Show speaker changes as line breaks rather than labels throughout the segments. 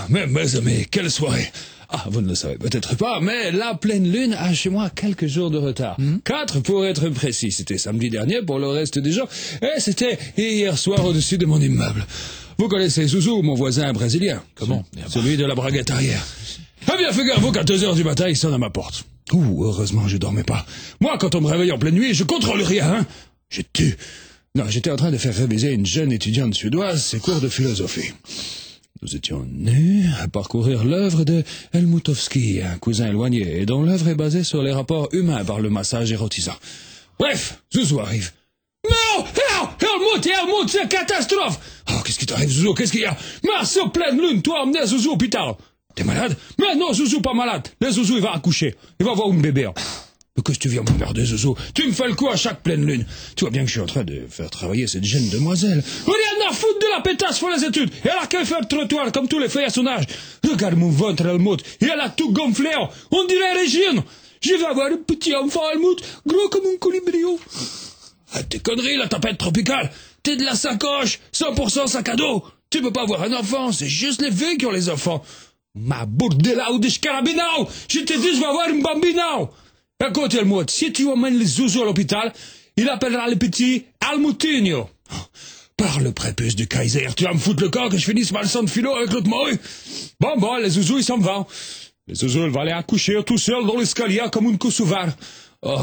mes amis, quelle soirée! Ah, vous ne le savez peut-être pas, mais la pleine lune a chez moi quelques jours de retard. 4 pour être précis. C'était samedi dernier pour le reste des jours, et c'était hier soir au-dessus de mon immeuble. Vous connaissez Zouzou, mon voisin brésilien?
Comment?
Celui de la braguette arrière. Eh bien, figurez-vous qu'à 2 heures du matin, il sonne à ma porte. Ouh, heureusement, je dormais pas. Moi, quand on me réveille en pleine nuit, je contrôle rien, hein. Je tue. Non, j'étais en train de faire réviser une jeune étudiante suédoise ses cours de philosophie. Nous étions nés à parcourir l'œuvre de Helmutovski, un cousin éloigné, et dont l'œuvre est basée sur les rapports humains par le massage érotisant. Bref, Zouzou arrive. Non! Helmut, c'est catastrophe! Oh, qu'est-ce qui t'arrive, Zouzou? Qu'est-ce qu'il y a? Mars, en pleine lune, toi, emmener Zouzou au hôpital. T'es malade? Mais non, Zouzou pas malade. Le Zouzou, il va accoucher. Il va avoir une bébé. Mais qu'est-ce que tu viens m'emmerder, Zouzou? Tu me fais le coup à chaque pleine lune. Tu vois bien que je suis en train de faire travailler cette jeune demoiselle. Rien à foutre de la pétasse pour les études. Et elle a qu'à faire le trottoir comme tous les filles à son âge. Regarde mon ventre, Helmut. Et elle a tout gonflé. On dirait Régine. Je vais avoir un petit enfant, Helmut, gros comme un colibrio. Ah, tes conneries, la tempête tropicale. T'es de la sacoche, 100% sac à dos. Tu peux pas avoir un enfant, c'est juste les filles qui ont les enfants. Ma bordela ou des scarabinao. Je t'ai dit, je vais avoir une bambinao. Écoute, Helmut, si tu emmènes les zouzous à l'hôpital, il appellera le petit Almutinho. Par le prépuce du Kaiser, tu vas me foutre le corps que je finisse ma leçon de philo avec l'autre morue. Bon, les zouzous, ils s'en vont. Les zouzous, ils vont aller accoucher tout seul dans l'escalier comme une cousouvare. Oh,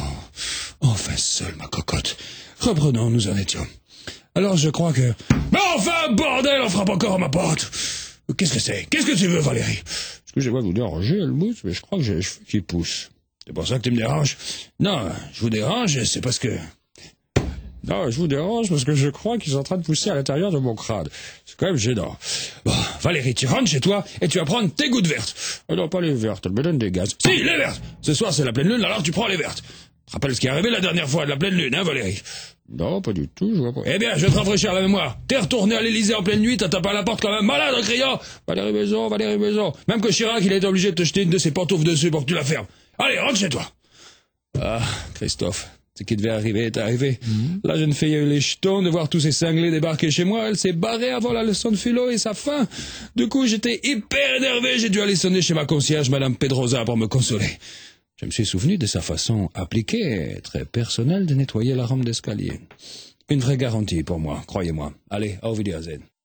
enfin seul, ma cocotte. Reprenons, nous en étions. Alors, je crois que... Mais enfin, bordel, on frappe encore à ma porte. Qu'est-ce que c'est? Qu'est-ce que tu veux, Valérie?
Excusez-moi de vous déranger, Helmut, mais je crois que j'ai les cheveux qui poussent.
C'est pour ça que tu me déranges? Non, je vous dérange, c'est parce que...
Non, je vous dérange parce que je crois qu'ils sont en train de pousser à l'intérieur de mon crâne. C'est quand même gênant.
Bon, Valérie, tu rentres chez toi et tu vas prendre tes gouttes vertes.
Non, pas les vertes, elles me donnent des gaz.
Si, les vertes! Ce soir, c'est la pleine lune, alors tu prends les vertes. Tu te rappelles ce qui est arrivé la dernière fois de la pleine lune, hein, Valérie?
Non, pas du tout, je vois pas.
Eh bien, je vais te rafraîchir la mémoire. T'es retourné à l'Élysée en pleine nuit, t'as tapé à la porte comme un malade en criant « Valérie Maison, Valérie Maison !» Même que Chirac, il a été obligé de te jeter une de ses pantoufles dessus pour que tu la fermes. Allez, rentre chez toi. Ah, Christophe, ce qui devait arriver est arrivé. La jeune fille a eu les jetons de voir tous ces cinglés débarquer chez moi. Elle s'est barrée avant la leçon de philo et sa fin. Du coup, j'étais hyper énervé. J'ai dû aller sonner chez ma concierge, Madame Pedrosa, pour me consoler. Je me suis souvenu de sa façon appliquée, très personnelle, de nettoyer la rampe d'escalier. Une vraie garantie pour moi, croyez-moi. Allez, au Wiedersehen.